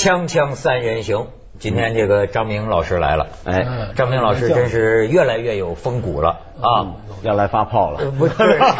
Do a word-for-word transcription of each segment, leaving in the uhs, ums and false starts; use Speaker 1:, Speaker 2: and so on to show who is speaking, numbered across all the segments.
Speaker 1: 锵锵三人行，今天这个张明老师来了。哎，张明老师真是越来越有风骨了啊，
Speaker 2: 要来发炮了。
Speaker 1: 不是，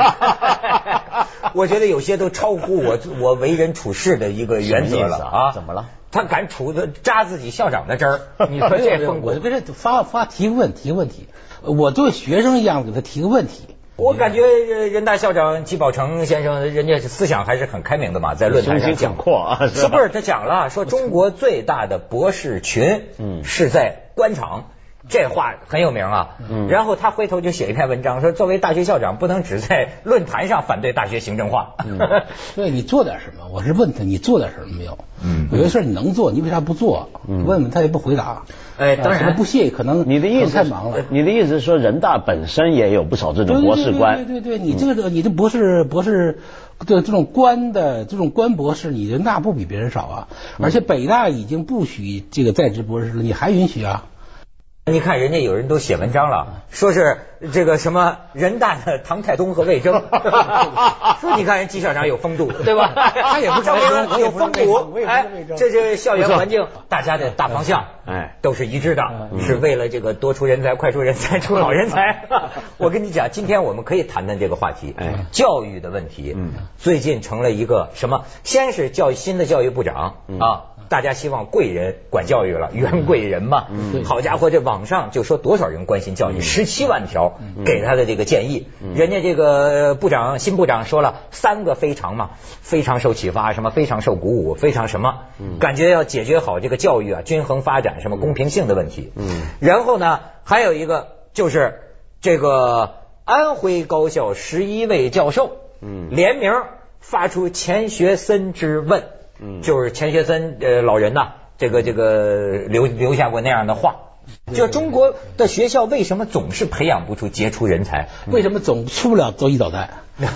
Speaker 1: 我觉得有些都超乎我我为人处事的一个原则了啊。
Speaker 2: 怎么了？
Speaker 1: 他敢处的扎自己校长的针儿，你说这风骨？
Speaker 3: 我这是发发提个问提个问题，我对学生一样给他提个问题。
Speaker 1: 我感觉人大校长季宝成先生，人家思想还是很开明的嘛，在论坛上讲
Speaker 2: 阔啊，
Speaker 1: 是不是？他讲了，说中国最大的博士群，嗯，是在官场。这话很有名啊，嗯，然后他回头就写一篇文章，说作为大学校长不能只在论坛上反对大学行政化，
Speaker 3: 嗯，对你做点什么？我是问他你做点什么没有？嗯，有些事你能做，你为啥不做？嗯，问问他也不回答。
Speaker 1: 哎，当然
Speaker 3: 不屑，可能
Speaker 2: 你的意思
Speaker 3: 太忙了。
Speaker 2: 你的意思是说，人大本身也有不少这种博士官？
Speaker 3: 对对对对，你这个你的博士博士的这种官的这种官博士，你人大不比别人少啊，而且北大已经不许这个在职博士了，你还允许啊？
Speaker 1: 你看人家有人都写文章了，说是这个什么人大的唐太宗和魏征，说你看人季校长有风度，对吧？他也不张明有风骨，哎，这这校园环境，大家的大方向，哎，都是一致的，是为了这个多出人才，快出人才，出好人才。我跟你讲，今天我们可以谈谈这个话题，哎，教育的问题，嗯，最近成了一个什么？先是教育新的教育部长啊。大家希望贵人管教育了，袁贵人嘛，嗯、好家伙，这网上就说多少人关心教育，十七万条给他的这个建议，嗯、人家这个部长新部长说了三个非常嘛，非常受启发，什么非常受鼓舞，非常什么，嗯、感觉要解决好这个教育啊均衡发展什么公平性的问题。嗯，然后呢，还有一个就是这个安徽高校十一位教授，嗯，联名发出钱学森之问。嗯，就是钱学森呃老人呐、啊，这个这个留留下过那样的话，就中国的学校为什么总是培养不出杰出人才？
Speaker 3: 嗯、为什么总出不了洲际导弹？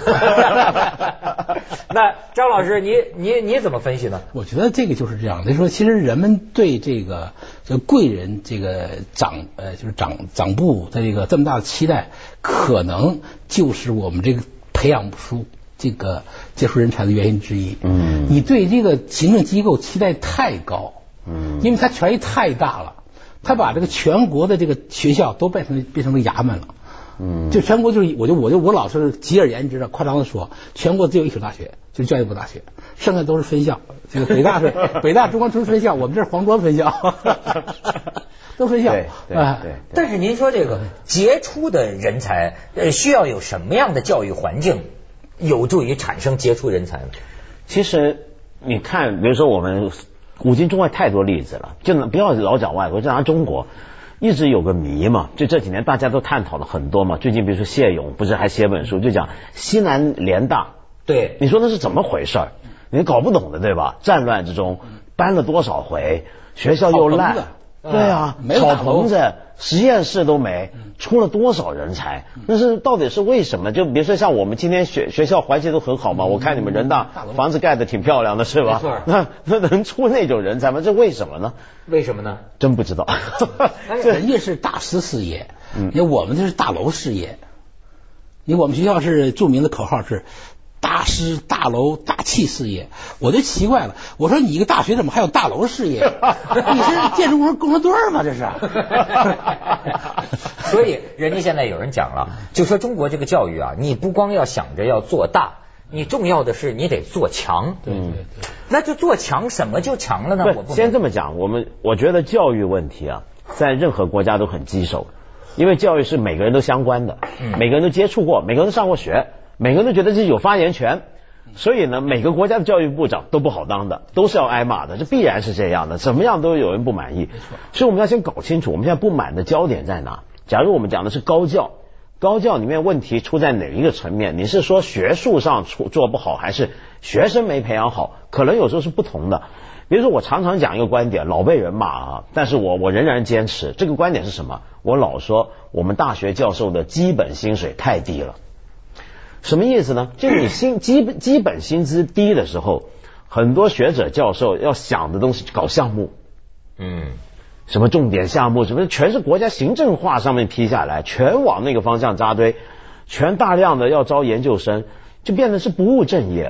Speaker 1: 那张老师，你你你怎么分析呢？
Speaker 3: 我觉得这个就是这样的，说其实人们对这个这个贵人这个长呃就是长长部的这个这么大的期待，可能就是我们这个培养不出这个杰出人才的原因之一。嗯，你对这个行政机构期待太高，嗯，因为它权力太大了，它把这个全国的这个学校都变成变成了衙门了。嗯，就全国就是我就我就我老是极而言之的夸张的说，全国只有一所大学，就是教育部大学，剩下都是分校。这个北大是北大中关村分校，我们这是黄庄分校。都分校，
Speaker 2: 对对对。
Speaker 1: 但是您说这个杰出的人才，呃，需要有什么样的教育环境，有助于产生杰出人才呢？
Speaker 2: 其实你看，比如说我们古今中外太多例子了，就不要老讲外国，就拿中国，一直有个谜嘛，就这几年大家都探讨了很多嘛。最近比如说谢勇不是还写本书，就讲西南联大，
Speaker 1: 对，
Speaker 2: 你说那是怎么回事儿？你搞不懂的对吧？战乱之中搬了多少回，学校又烂。对啊，草棚子、实验室都没，出了多少人才？那是到底是为什么？就比如说像我们今天学学校环境都很好嘛，我看你们人大房子盖得挺漂亮的，是吧？那那能出那种人才吗？这为什么呢？
Speaker 1: 为什么呢？
Speaker 2: 真不知道。
Speaker 3: 人家是大师事业，你看我们这是大楼事业。你我们学校是著名的口号是大师大楼大气事业，我就奇怪了，我说你一个大学怎么还有大楼事业？你是建筑工工程队吗？这是。
Speaker 1: 所以人家现在有人讲了，就说中国这个教育啊，你不光要想着要做大，你重要的是你得做强。
Speaker 3: 对对对。
Speaker 1: 那就做强，什么就强了呢？我不
Speaker 2: 先这么讲，我们我觉得教育问题啊，在任何国家都很棘手，因为教育是每个人都相关的，嗯、每个人都接触过，每个人都上过学。每个人都觉得自己有发言权，所以呢，每个国家的教育部长都不好当的，都是要挨骂的，这必然是这样的，怎么样都有人不满意。所以我们要先搞清楚，我们现在不满的焦点在哪。假如我们讲的是高教，高教里面问题出在哪一个层面？你是说学术上出做不好，还是学生没培养好？可能有时候是不同的。比如说我常常讲一个观点，老被人骂啊，但是我我仍然坚持这个观点是什么？我老说我们大学教授的基本薪水太低了。什么意思呢？就你薪基本基本薪资低的时候，很多学者教授要想的东西搞项目，嗯，什么重点项目，什么全是国家行政化上面批下来，全往那个方向扎堆，全大量的要招研究生，就变得是不务正业。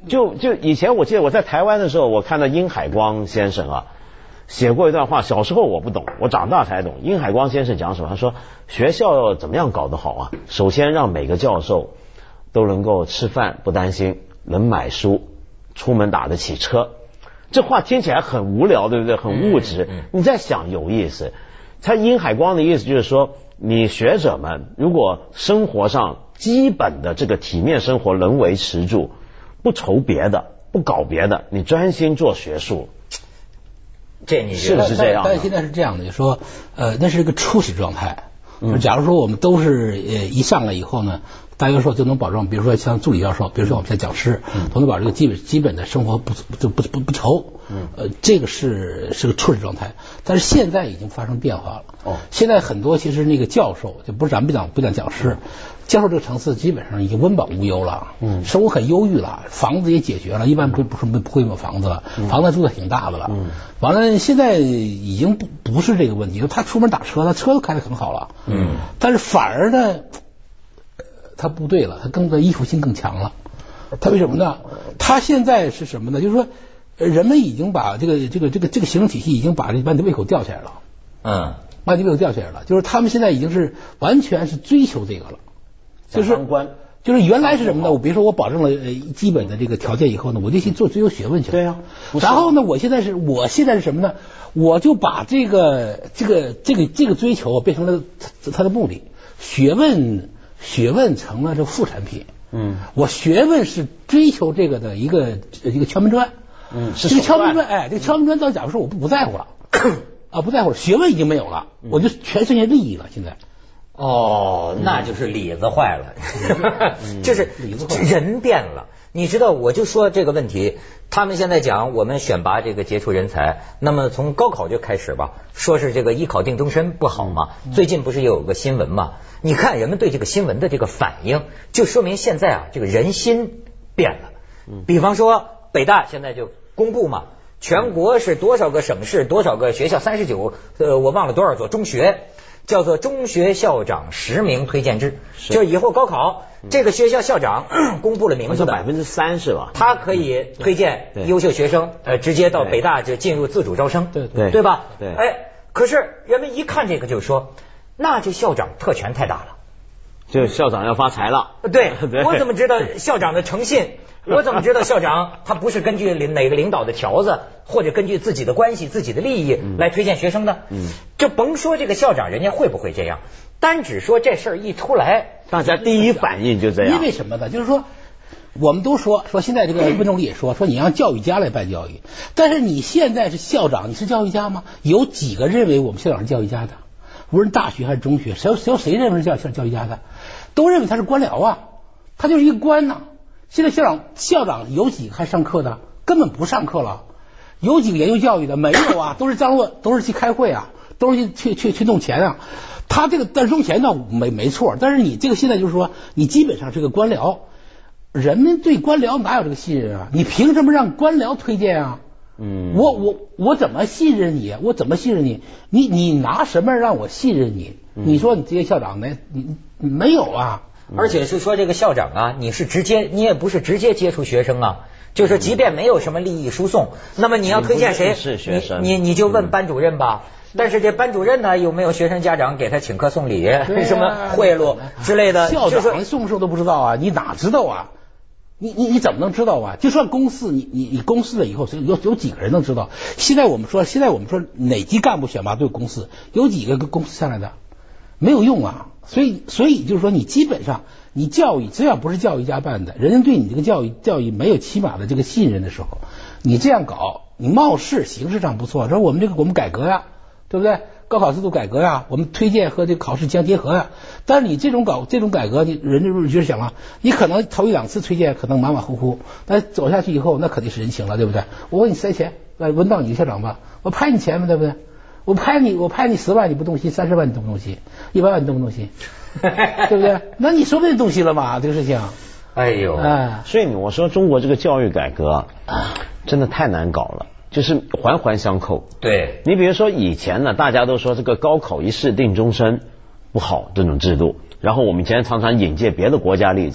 Speaker 2: 就就以前我记得我在台湾的时候，我看到殷海光先生啊写过一段话，小时候我不懂，我长大才懂。殷海光先生讲什么？他说学校要怎么样搞得好啊？首先让每个教授都能够吃饭不担心，能买书，出门打得起车。这话听起来很无聊，对不对？很物质。
Speaker 1: 嗯嗯、
Speaker 2: 你再想有意思。他殷海光的意思就是说，你学者们如果生活上基本的这个体面生活能维持住，不愁别的，不搞别的，你专心做学术，
Speaker 1: 这你
Speaker 2: 是不是这样？
Speaker 3: 但现在是这样的，就说呃，那是一个初始状态。嗯、假如说我们都是呃一上来以后呢，大教授就能保证，比如说像助理教授，比如说我们像讲师，嗯、都能保证这个基本基本的生活不就不不不愁。嗯，呃，这个是是个初始状态，但是现在已经发生变化了。哦，现在很多其实那个教授，就不是咱们不讲不讲讲师，教授这个层次基本上已经温饱无忧了，嗯，生活很忧郁了，房子也解决了，一般不不是不会有房子了，嗯、房子住的挺大的了，嗯，完了现在已经不不是这个问题，他出门打车，他车都开得很好了，嗯，但是反而呢，他不对了，他更的依附性更强了，他为什么呢？他现在是什么呢？就是说。人们已经把这个这个这个这个行政体系已经把把你的胃口吊起来了，嗯，把你胃口吊起来了，就是他们现在已经是完全是追求这个了，就是就是原来是什么呢？我比如说我保证了呃基本的这个条件以后呢，我就去做追求学问去了，对呀、啊。然后呢，我现在是我现在是什么呢？我就把这个这个这个这个追求变成了它的目的，学问学问成了这副产品，嗯，我学问是追求这个的一个一个敲门砖。嗯，这个敲门砖，哎，这个敲门砖到假如说我不不在乎了，啊，不在乎了，学问已经没有了，我就全剩下利益了。现在，
Speaker 1: 哦，那就是里子坏了，就是人变了。你知道，我就说这个问题，他们现在讲我们选拔这个杰出人才，那么从高考就开始吧，说是这个一考定终身不好嘛。最近不是也有个新闻嘛？你看人们对这个新闻的这个反应，就说明现在啊，这个人心变了。比方说北大现在就公布嘛，全国是多少个省市多少个学校，三十九呃我忘了多少所中学，叫做中学校长实名推荐制，就是以后高考、嗯、这个学校校长、嗯、公布了名字的
Speaker 2: 百分之三是吧？
Speaker 1: 他可以推荐优秀学生，呃，直接到北大就进入自主招生，
Speaker 3: 对对
Speaker 1: 对吧？
Speaker 2: 对，
Speaker 1: 哎，可是人们一看这个就说，那这校长特权太大了，
Speaker 2: 就校长要发财了。
Speaker 1: 对，对我怎么知道校长的诚信？我怎么知道校长他不是根据哪个领导的条子，或者根据自己的关系、自己的利益来推荐学生的？嗯，就甭说这个校长人家会不会这样，单只说这事儿一出来，
Speaker 2: 大家第一反应就这样。
Speaker 3: 因为什么呢？就是说，我们都说说现在这个温总理也说说你让教育家来办教育，但是你现在是校长，你是教育家吗？有几个认为我们校长是教育家的？无论大学还是中学，谁谁谁认为是教教育家的？都认为他是官僚啊，他就是一个官呐、啊。现在校长校长有几个还上课的？根本不上课了。有几个研究教育的？没有啊，都是张罗，都是去开会啊，都是去去去去弄钱啊。他这个但是弄钱倒没没错，但是你这个现在就是说，你基本上是个官僚，人们对官僚哪有这个信任啊？你凭什么让官僚推荐啊？嗯，我我我怎么信任你？我怎么信任你？你你拿什么让我信任你？你说你这些校长没你没有啊？
Speaker 1: 而且是说这个校长啊，你是直接，你也不是直接接触学生啊，就是说即便没有什么利益输送，那么你要推荐谁，
Speaker 2: 是学生，
Speaker 1: 你你你就问班主任吧。但是这班主任呢，有没有学生家长给他请客送礼、啊、什么贿赂之类的？
Speaker 3: 校长送不送都不知道啊，你哪知道啊？你你你怎么能知道啊？就算公示，你你你公示了以后，有有几个人能知道？现在我们说，现在我们说哪级干部选拔都有公示，有几个公示下来的？没有用啊。所以，所以就是说，你基本上，你教育只要不是教育家办的，人家对你这个教育教育没有起码的这个信任的时候，你这样搞，你貌似形式上不错，说我们这个我们改革呀，对不对？高考制度改革呀，我们推荐和这个考试相结合呀。但是你这种搞这种改革，你人家就是想了，你可能头一两次推荐可能马马虎虎，但走下去以后，那肯定是人情了，对不对？我问你塞钱，来问到你的校长吧，我拍你钱嘛，对不对？我拍你，我拍你十万你不动心，三十万你动不动心，一百万你动不动心，对不对？那你说不定动心了嘛，这个事情。
Speaker 1: 哎呦，
Speaker 3: 哎，
Speaker 2: 所以我说中国这个教育改革真的太难搞了，就是环环相扣。
Speaker 1: 对，
Speaker 2: 你比如说以前呢，大家都说这个高考一试定终身不好这种制度，然后我们以前常常引介别的国家例子，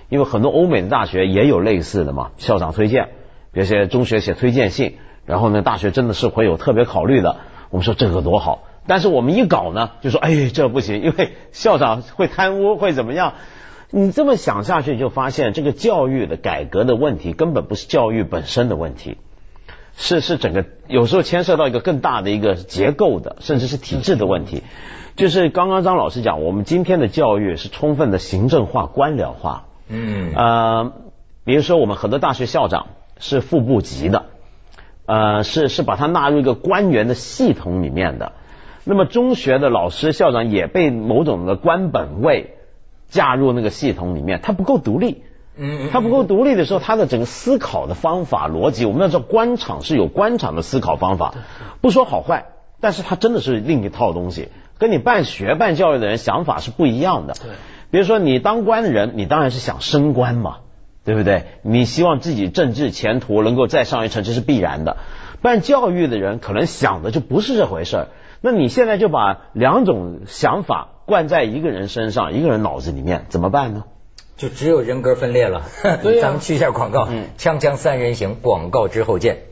Speaker 2: 因为很多欧美的大学也有类似的嘛，校长推荐，比如些中学写推荐信，然后呢大学真的是会有特别考虑的。我们说这个多好，但是我们一搞呢就说哎这不行，因为校长会贪污会怎么样。你这么想下去就发现这个教育的改革的问题根本不是教育本身的问题，是是整个有时候牵涉到一个更大的一个结构的甚至是体制的问题。就是刚刚张老师讲，我们今天的教育是充分的行政化官僚化。嗯呃，比如说我们很多大学校长是副部级的，呃是是把它纳入一个官员的系统里面的。那么中学的老师校长也被某种的官本位加入那个系统里面，他不够独立。嗯，他不够独立的时候，他的整个思考的方法逻辑，我们要知道官场是有官场的思考方法，不说好坏，但是他真的是另一套东西，跟你办学办教育的人想法是不一样的。对，比如说你当官的人，你当然是想升官嘛，对不对？你希望自己政治前途能够再上一层，这是必然的。办教育的人可能想的就不是这回事儿。那你现在就把两种想法灌在一个人身上，一个人脑子里面，怎么办呢？就只有人格分裂了。对、啊，咱们去一下广告，嗯，锵锵三人行，广告之后见。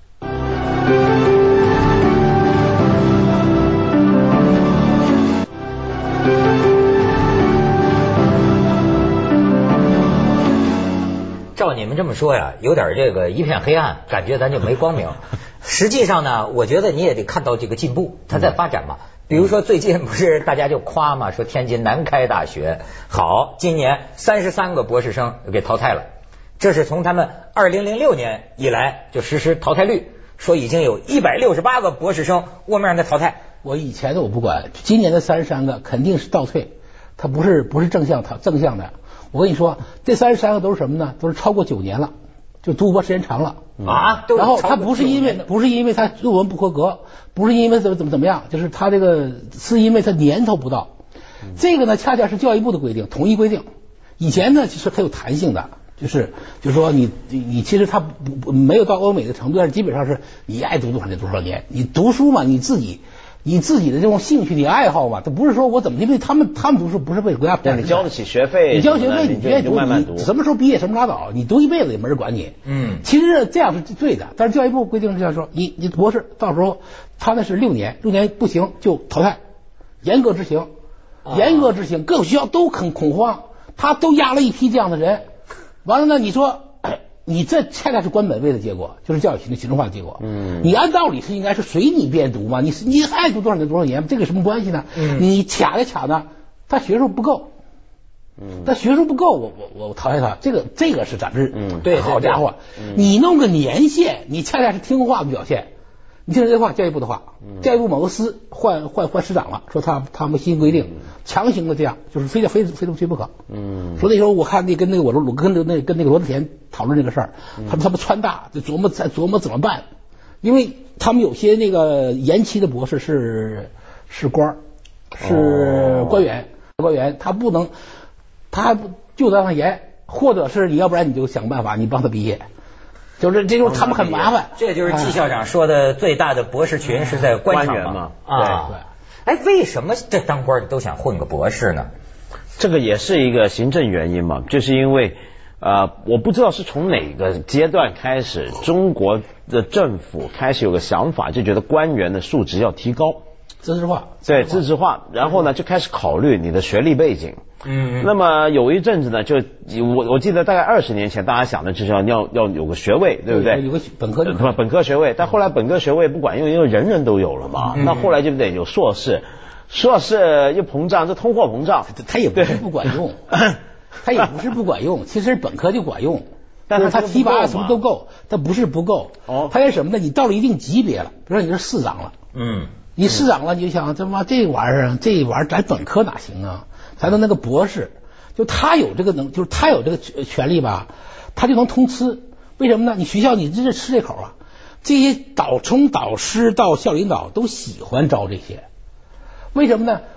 Speaker 2: 照你们这么说呀，有点这个一片黑暗，感觉咱就没光明。实际上呢，我觉得你也得看到这个进步，它在发展嘛。比如说最近不是大家就夸嘛，说天津南开大学好，今年三十三个博士生给淘汰了，这是从他们二零零六年以来就实施淘汰率，说已经有一百六十八个博士生我们让他淘汰。
Speaker 3: 我以前的我不管，今年的三十三个肯定是倒退，它不是不是正向，它正向的。我跟你说，这三十三个都是什么呢？都是超过九年了，就读博时间长了啊。然后他不是因为不是因为他论文不合格，不是因为怎么怎么怎么样，就是他这个是因为他年头不到。这个呢，恰恰是教育部的规定，统一规定。以前呢，其实很有弹性的，就是就是说你你你其实他不不没有到欧美的程度，但是基本上是你爱读多少年多少年。你读书嘛，你自己。你自己的这种兴趣、你爱好嘛，这不是说我怎么，因为他们他们读书不是为国家，
Speaker 2: 但你交得起学费，
Speaker 3: 你交学费，你愿意读，
Speaker 2: 慢慢读，
Speaker 3: 你什么时候毕业什么拉倒，你读一辈子也没人管你。嗯，其实这样是对的，但是教育部规定是这样说，你你博士到时候他那是六年，六年不行就淘汰，严格执行，严格执行，各个学校都很恐慌，他都压了一批这样的人，完了呢，你说。你这恰恰是官本位的结果，就是教育行政化的结果。嗯，你按道理是应该是随你便读嘛，你你爱读多少年多少年，这个什么关系呢？嗯，你卡着卡呢，他学术不够，嗯，他学术不够，我我我淘汰他，这个这个是咱这，嗯，对，好家伙，嗯、你弄个年限，你恰恰是听话的表现。你听这话，教育部的话，教育部某个司换换换师长了，说他他们新规定，强行的这样，就是非得非非非不可。嗯，说那时候我看那跟那个我说我跟那那跟那个罗志田讨论这个事儿，他们他们川大就琢磨在琢磨怎么办，因为他们有些那个延期的博士是是官是官员，官员他不能，他还不就得让他延，或者是你要不然你就想办法你帮他毕业。就是这就是他们很麻烦，
Speaker 1: 这就是季校长说的最大的博士群是在官场嘛啊。哎，为什么这当官的都想混个博士呢？
Speaker 2: 这个也是一个行政原因嘛，就是因为呃，我不知道是从哪个阶段开始，中国的政府开始有个想法，就觉得官员的素质要提高，
Speaker 3: 资质化，
Speaker 2: 对，资质化，然后呢就开始考虑你的学历背景。嗯，那么有一阵子呢，就我我记得大概二十年前，大家想的就是要要要有个学位，对不对？
Speaker 3: 有个本科，
Speaker 2: 对吧？本科学位，但后来本科学位不管用，因为人人都有了嘛。嗯、那后来就得有硕士，硕士又膨胀，这通货膨胀，
Speaker 3: 它也不是不管用，它也不是不管用，其实本科就管用，但是它提拔什么都够，它不是不够。哦，它是什么呢？你到了一定级别了，比如说你是市长了，嗯，你市长了，你就想这妈这玩意儿，这玩意儿咱本科哪行啊？咱的那个博士，就他有这个能，就是他有这个权利吧，他就能通吃。为什么呢？你学校你这是吃这口啊，这些导从导师到校领导都喜欢招这些。为什么呢？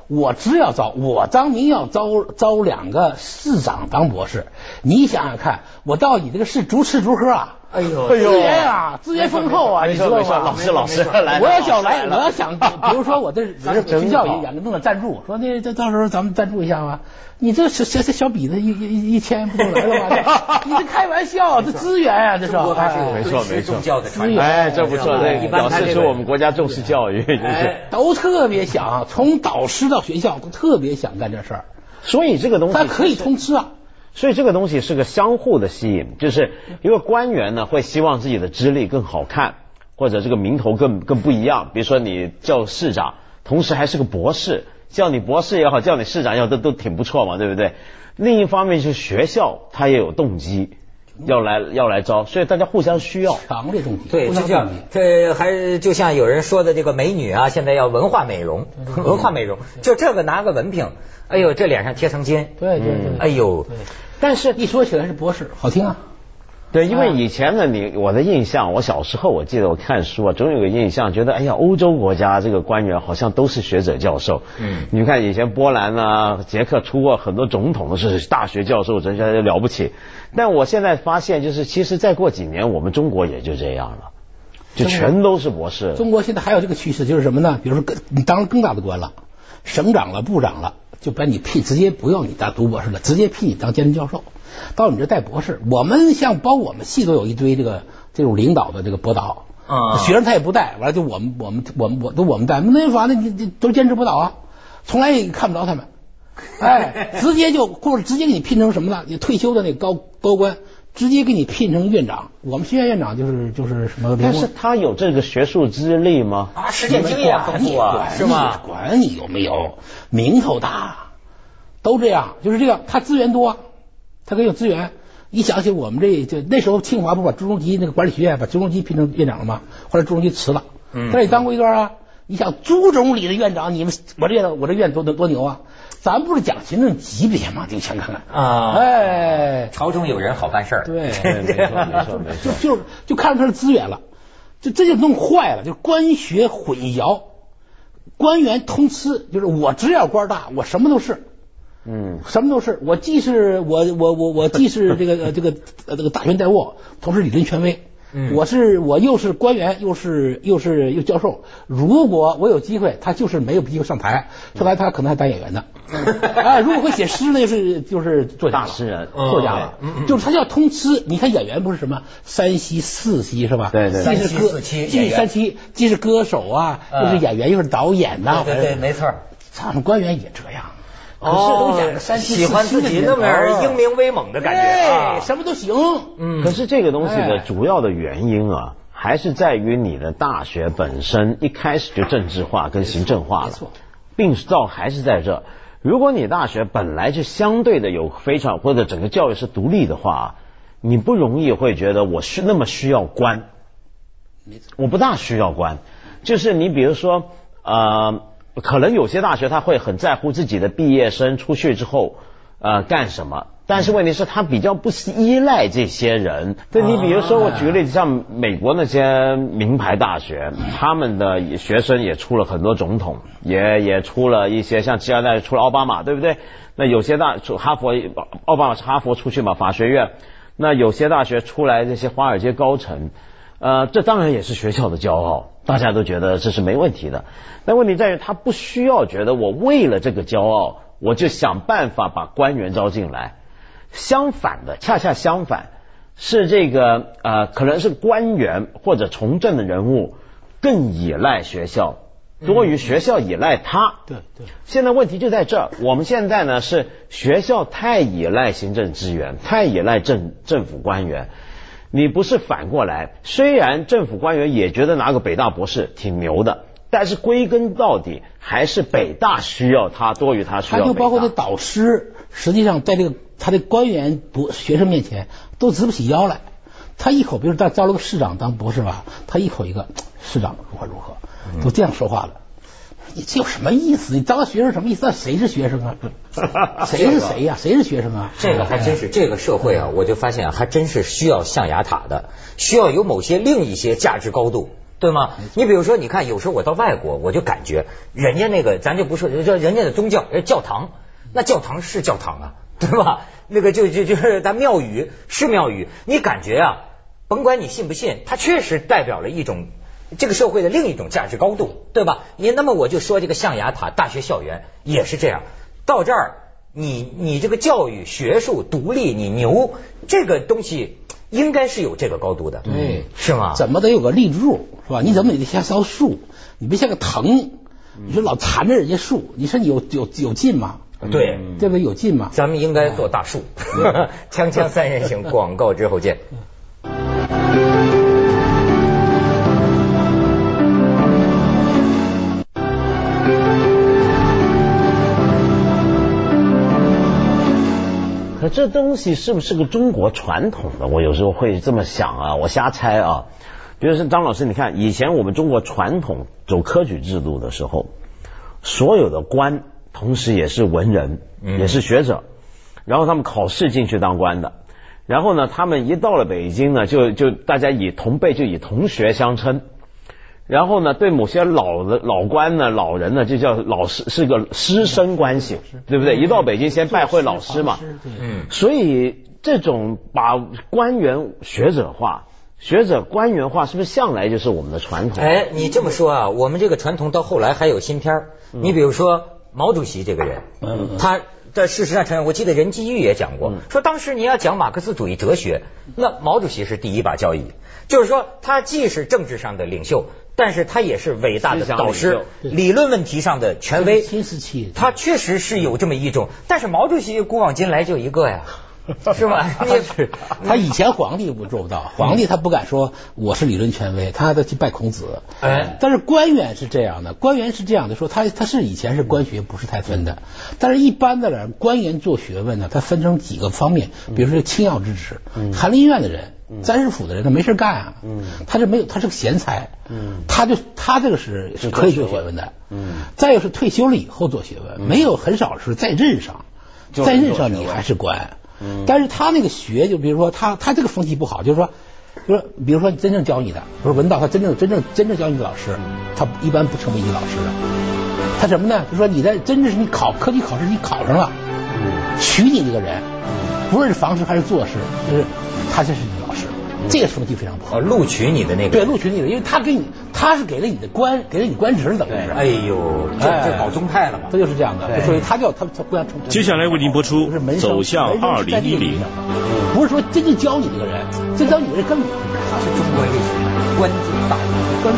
Speaker 3: 我只要招，我张明要招招两个市长当博士，你想想看，我到你这个市逐吃逐喝啊。
Speaker 1: 哎呦，
Speaker 3: 资源啊，资源丰厚啊，你知道吗？
Speaker 2: 老师，老师，来，
Speaker 3: 我要想来，我要想，比如说我这学校也也弄个赞助，说那这到时候咱们赞助一下吧。你这小小小笔子一一一千不就来了吗？你这开玩笑，这资源啊，这是。
Speaker 2: 没错没错，
Speaker 1: 宗教的传承，
Speaker 2: 哎，这不错，这表示出我们国家重视教育，就是
Speaker 3: 都特别想，从导师到学校都特别想干这事儿。
Speaker 2: 所以这个东西，
Speaker 3: 它可以通吃啊。
Speaker 2: 所以这个东西是个相互的吸引，就是因为官员呢会希望自己的资历更好看，或者这个名头更更不一样。比如说你叫市长，同时还是个博士，叫你博士也好，叫你市长也好，都都挺不错嘛，对不对？另一方面是学校，它也有动机要来要来招，所以大家互相需要，
Speaker 3: 强烈动机。
Speaker 1: 对，就像这还就像有人说的这个美女啊，现在要文化美容，文化美容，就这个拿个文凭，哎呦，这脸上贴层金，
Speaker 3: 对对对，
Speaker 1: 哎呦。
Speaker 3: 但是一说起来是博士，好听啊。
Speaker 2: 对，因为以前呢，你我的印象，我小时候我记得我看书啊，总有个印象，觉得哎呀，欧洲国家这个官员好像都是学者教授。嗯，你看以前波兰啊、捷克出过很多总统都是大学教授，真是了不起。但我现在发现，就是其实再过几年，我们中国也就这样了，就全都是博士。
Speaker 3: 中国现在还有这个趋势，就是什么呢？比如说你当了更大的官了，省长了、部长了。就把你聘，直接不要你当读博士了，直接聘你当兼任教授，到你这带博士。我们像包我们系都有一堆这个这种领导的这个博导，啊，学生他也不带，完了就我们我们我们我都我们带，那完了你你都是兼职博导啊，从来也看不着他们，哎，直接就或者直接给你聘成什么呢？你退休的那个高高官。直接给你聘成院长，我们学院院长就是就是什么？
Speaker 2: 但是他有这个学术资历吗？
Speaker 1: 啊，实践经验丰富啊，是吗？
Speaker 3: 管你有没有名头大，都这样，就是这样。他资源多，他可以有资源。一想起我们这就那时候清华不把朱镕基那个管理学院把朱镕基聘成院长了吗？后来朱镕基辞了，嗯，但是也当过一段啊。你想朱总理的院长，你们我这我这院多多牛啊！咱不是讲行政级别吗？你想看看啊！哎，
Speaker 1: 朝中有人好办事儿，
Speaker 3: 对，
Speaker 2: 没错没错没错，
Speaker 3: 就就就看出他的资源了，就这就弄坏了，就是官学混淆，官员通吃，就是我只要官大，我什么都是，嗯，什么都是，我既是我我我我既是这个这个这个大权在握，同时理论权威。嗯，我是我又是官员，又是又是又教授。如果我有机会，他就是没有机会上台，上台他可能还当演员呢。哎，如果会写诗呢，就是就是作家
Speaker 2: 大诗人、
Speaker 3: 作家了。就是他叫通吃。你看演员不是什么三栖四栖是吧？
Speaker 2: 对对，
Speaker 3: 既是歌，既是三栖，既是歌手啊，又是演员，又是导演呐。
Speaker 1: 对对，没错。
Speaker 3: 咱们官员也这样。
Speaker 1: 哦，喜欢自己那么英明威猛的感觉啊，
Speaker 3: 什么都行。
Speaker 2: 嗯，可是这个东西的主要的原因啊，还是在于你的大学本身一开始就政治化跟行政化了，病灶还是在这。如果你大学本来就相对的有非常或者整个教育是独立的话，你不容易会觉得我是那么需要官，我不大需要官。就是你比如说呃。可能有些大学他会很在乎自己的毕业生出去之后呃干什么，但是问题是他比较不依赖这些人。对，你比如说我举个例子，像美国那些名牌大学，他们的学生也出了很多总统，也也出了一些像加拿大出了奥巴马，对不对？那有些大哈佛奥巴马是哈佛出去嘛，法学院。那有些大学出来这些华尔街高层，呃，这当然也是学校的骄傲，大家都觉得这是没问题的。但问题在于他不需要觉得我为了这个骄傲我就想办法把官员招进来。相反的，恰恰相反，是这个呃，可能是官员或者从政的人物更依赖学校，多于学校依赖他。
Speaker 3: 对对。
Speaker 2: 现在问题就在这儿，我们现在呢是学校太依赖行政资源，太依赖政政府官员。你不是反过来，虽然政府官员也觉得拿个北大博士挺牛的，但是归根到底还是北大需要他多于他需要北大。
Speaker 3: 他就包括那导师，实际上在这个他的官员博学生面前都直不起腰来。他一口，比如他招了个市长当博士吧，他一口一个市长如何如何，都这样说话了。你这有什么意思？你招学生什么意思？那谁是学生啊？谁是谁呀、啊？谁是学生啊？
Speaker 1: 这个还真是，这个社会啊，我就发现啊，还真是需要象牙塔的，需要有某些另一些价值高度， 对吗？你比如说，你看有时候我到外国，我就感觉人家那个，咱就不说，就人家的宗教，教堂，那教堂是教堂啊，对吧？那个就就就是咱庙宇是庙宇，你感觉啊，甭管你信不信，它确实代表了一种这个社会的另一种价值高度，对吧？你那么我就说这个象牙塔大学校园也是这样，到这儿你你这个教育学术独立，你牛这个东西。应该是有这个高度的，
Speaker 3: 对，
Speaker 1: 是吗？
Speaker 3: 怎么得有个立柱，是吧？你怎么也得像棵树，你别像个藤，你说老缠着人家树，你说你有有有劲吗？
Speaker 1: 对，
Speaker 3: 对不对？有劲吗？
Speaker 1: 咱们应该做大树。锵锵三人行，广告之后见。
Speaker 2: 可这东西是不是个中国传统的？我有时候会这么想啊，我瞎猜啊。比如说张老师，你看以前我们中国传统走科举制度的时候，所有的官同时也是文人，也是学者，然后他们考试进去当官的。然后呢，他们一到了北京呢，就就大家以同辈就以同学相称。然后呢，对某些老的老官呢、老人呢，就叫老师，是个师生关系，对不对？一到北京先拜会老师嘛，嗯，所以这种把官员学者化、学者官员化，是不是向来就是我们的传统？
Speaker 1: 哎，你这么说啊，我们这个传统到后来还有新篇儿。你比如说毛主席这个人，嗯，他在事实上承认，我记得任继玉也讲过，说当时你要讲马克思主义哲学，那毛主席是第一把交椅，就是说他既是政治上的领袖。但是他也是伟大的导师，理论问题上的权威，他确实是有这么一种。但是毛主席古往今来就一个呀，是吧？
Speaker 3: 他是他以前皇帝不做不到，皇帝他不敢说我是理论权威，他得去拜孔子。哎，但是官员是这样的，官员是这样的，说他他是以前是官学不是太分的，但是一般的人官员做学问呢，他分成几个方面，比如说清要之士，翰林院的人。詹事府的人他没事干啊，嗯，他是没有，他是个贤才，嗯，他就他这个是是可以做学问的，嗯，再有是退休了以后做学问，没有很少是在任上，在任上你还是官，嗯，但是他那个学就比如说他他这个风气不好，就是说，就是比如说真正教你的，不是文道，他真正真正真正教你的老师，他一般不成为你老师的，他什么呢？就是说你在真正是你考科举考试你考上了，嗯，取你这个人，不论是房事还是做事，就是他就是你老师。这个风气非常不好，
Speaker 1: 录取你的那个
Speaker 3: 对，录取你的，因为他给你，他是给了你的官，给了你官职，等于是。
Speaker 1: 哎呦，这这搞宗派了嘛？
Speaker 3: 这就是这样的，所以他叫他他不要成。
Speaker 4: 接下来为您播出《走向二零一零》，
Speaker 3: 不是说真正教你这个人，真教你的人根本不是他，
Speaker 1: 是中国历史关键大。